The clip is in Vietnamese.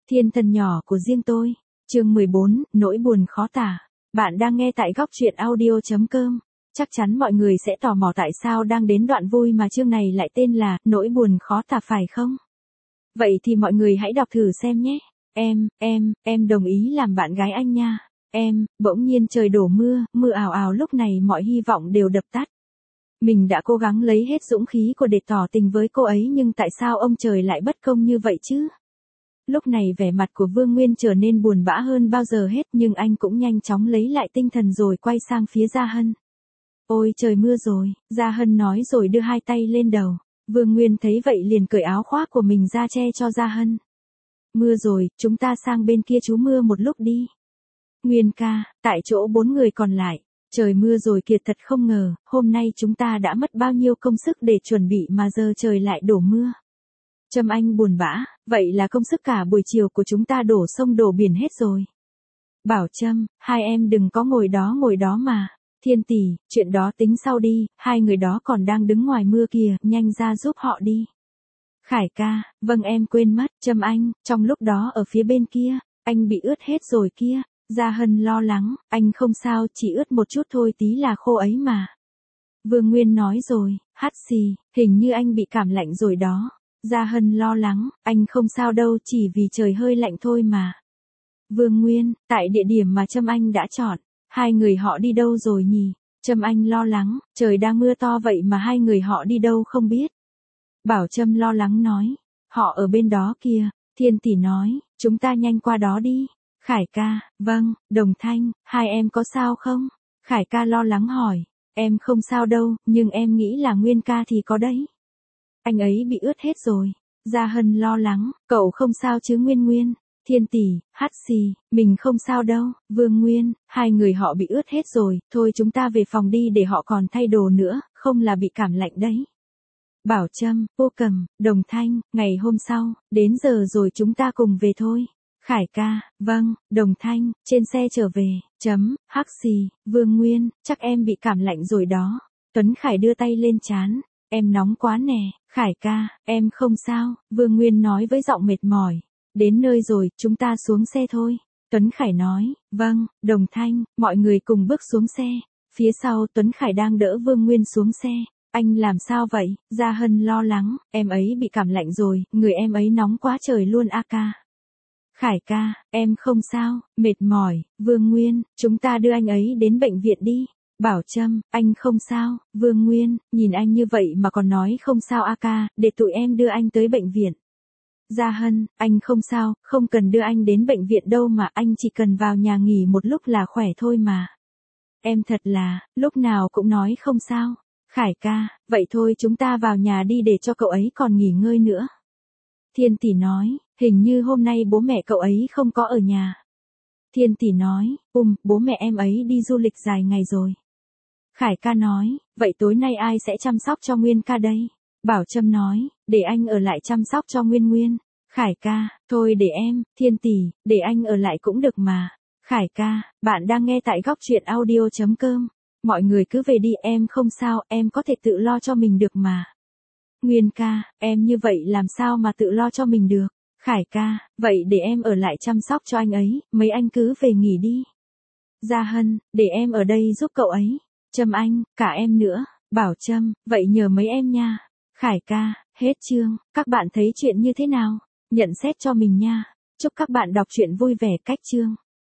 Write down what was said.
Thiên thần nhỏ của riêng tôi. Chương 14, nỗi buồn khó tả. Bạn đang nghe tại góc truyện audio.com. Chắc chắn mọi người sẽ tò mò tại sao đang đến đoạn vui mà chương này lại tên là nỗi buồn khó tả phải không? Vậy thì mọi người hãy đọc thử xem nhé. Em đồng ý làm bạn gái anh nha. Bỗng nhiên trời đổ mưa, mưa ào ào, lúc này mọi hy vọng đều đập tắt. Mình đã cố gắng lấy hết dũng khí của để tỏ tình với cô ấy, nhưng tại sao ông trời lại bất công như vậy chứ? Lúc này vẻ mặt của Vương Nguyên trở nên buồn bã hơn bao giờ hết, nhưng anh cũng nhanh chóng lấy lại tinh thần rồi quay sang phía Gia Hân. Ôi trời, mưa rồi, Gia Hân nói rồi đưa hai tay lên đầu. Vương Nguyên thấy vậy liền cởi áo khoác của mình ra che cho Gia Hân. Mưa rồi, chúng ta sang bên kia trú mưa một lúc đi. Nguyên ca, tại chỗ 4 người còn lại. Trời mưa rồi kìa, thật không ngờ, hôm nay chúng ta đã mất bao nhiêu công sức để chuẩn bị mà giờ trời lại đổ mưa. Trâm Anh buồn bã, vậy là công sức cả buổi chiều của chúng ta đổ sông đổ biển hết rồi. Bảo Trâm, hai em đừng có ngồi đó mà. Thiên tỷ, chuyện đó tính sau đi, hai người đó còn đang đứng ngoài mưa kìa, nhanh ra giúp họ đi. Khải ca, vâng em quên mất. Trâm Anh, trong lúc đó ở phía bên kia, anh bị ướt hết rồi kia. Gia Hân lo lắng, anh không sao, chỉ ướt một chút thôi, tí là khô ấy mà. Vương Nguyên nói rồi, hắt xì, hình như anh bị cảm lạnh rồi đó. Gia Hân lo lắng, anh không sao đâu, chỉ vì trời hơi lạnh thôi mà. Vương Nguyên, tại địa điểm mà Trâm Anh đã chọn, hai người họ đi đâu rồi nhỉ? Trâm Anh lo lắng, trời đang mưa to vậy mà hai người họ đi đâu không biết. Bảo Trâm lo lắng nói, họ ở bên đó kìa. Thiên tỷ nói, chúng ta nhanh qua đó đi. Khải ca, vâng. Đồng Thanh, hai em có sao không? Khải ca lo lắng hỏi, em không sao đâu, nhưng em nghĩ là Nguyên ca thì có đấy. Anh ấy bị ướt hết rồi. Gia Hân lo lắng, cậu không sao chứ Nguyên? Thiên tỷ, hắt xì, mình không sao đâu. Vương Nguyên, hai người họ bị ướt hết rồi, thôi chúng ta về phòng đi để họ còn thay đồ nữa, không là bị cảm lạnh đấy. Bảo Trâm, Vô Cầm, Đồng Thanh, ngày hôm sau, đến giờ rồi chúng ta cùng về thôi. Khải ca, vâng. Đồng Thanh, trên xe trở về. Hắc xì, Vương Nguyên, chắc em bị cảm lạnh rồi đó. Tuấn Khải đưa tay lên trán. Em nóng quá nè. Khải ca, em không sao. Vương Nguyên nói với giọng mệt mỏi. Đến nơi rồi, chúng ta xuống xe thôi. Tuấn Khải nói, vâng. Đồng Thanh, mọi người cùng bước xuống xe. Phía sau Tuấn Khải đang đỡ Vương Nguyên xuống xe. Anh làm sao vậy? Gia Hân lo lắng, em ấy bị cảm lạnh rồi, người em ấy nóng quá trời luôn a ca. Khải ca, em không sao, mệt mỏi. Vương Nguyên, chúng ta đưa anh ấy đến bệnh viện đi. Bảo Trâm, anh không sao. Vương Nguyên, nhìn anh như vậy mà còn nói không sao a ca, để tụi em đưa anh tới bệnh viện. Gia Hân, anh không sao, không cần đưa anh đến bệnh viện đâu mà, anh chỉ cần vào nhà nghỉ một lúc là khỏe thôi mà. Em thật là, lúc nào cũng nói không sao. Khải ca, vậy thôi chúng ta vào nhà đi để cho cậu ấy còn nghỉ ngơi nữa. Thiên tỷ nói, hình như hôm nay bố mẹ cậu ấy không có ở nhà. Thiên tỷ nói, bố mẹ em ấy đi du lịch dài ngày rồi. Khải ca nói, vậy tối nay ai sẽ chăm sóc cho Nguyên ca đây? Bảo Trâm nói, để anh ở lại chăm sóc cho Nguyên. Khải ca, thôi để em. Thiên tỷ, để anh ở lại cũng được mà. Khải ca, bạn đang nghe tại góc truyện audio.com. Mọi người cứ về đi, em không sao, em có thể tự lo cho mình được mà. Nguyên ca, em như vậy làm sao mà tự lo cho mình được? Khải ca, vậy để em ở lại chăm sóc cho anh ấy, mấy anh cứ về nghỉ đi. Gia Hân, để em ở đây giúp cậu ấy. Trâm Anh, cả em nữa. Bảo Trâm, vậy nhờ mấy em nha. Khải ca, hết chương. Các bạn thấy chuyện như thế nào? Nhận xét cho mình nha. Chúc các bạn đọc truyện vui vẻ cách chương.